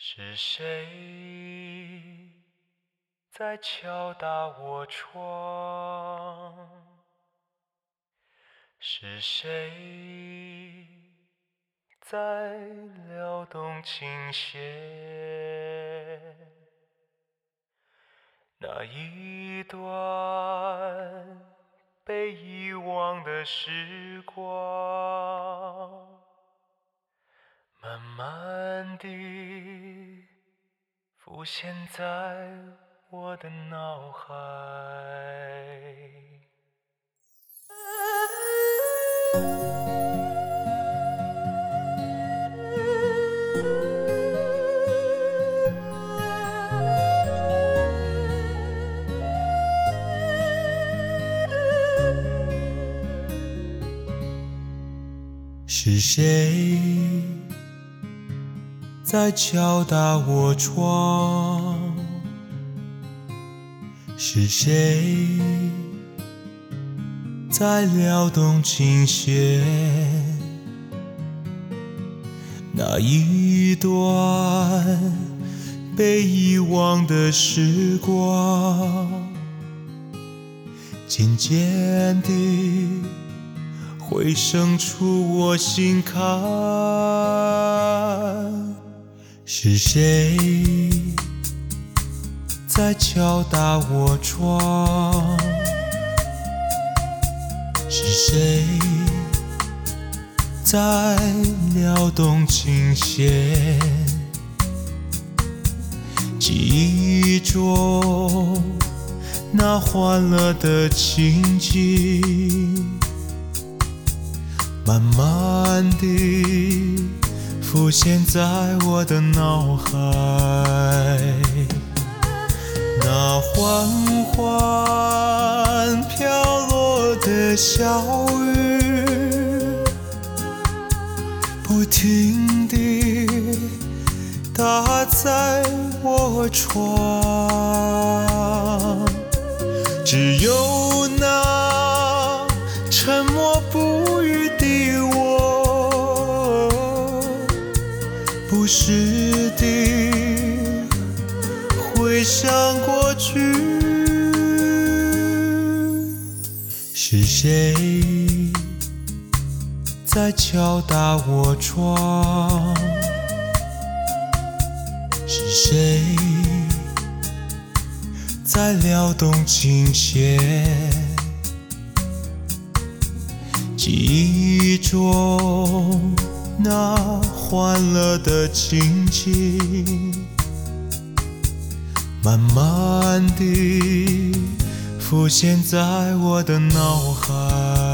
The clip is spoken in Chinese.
是谁在敲打我窗？是谁在撩动琴弦？那一段被遗忘的时光，慢慢地浮现在我的脑海。是谁在敲打我窗？是谁在撩动琴弦？那一段被遗忘的时光，渐渐地回声出我心坎。是谁在敲打我窗？是谁在撩动琴弦？记忆中那欢乐的情景，慢慢地浮现在我的脑海。那缓缓飘落的小雨，不停地打在我窗，只有那沉默不语的我，不时地回想过去。是谁在敲打我窗？是谁在撩动琴弦？记忆中那欢乐的情景，慢慢地浮现在我的脑海。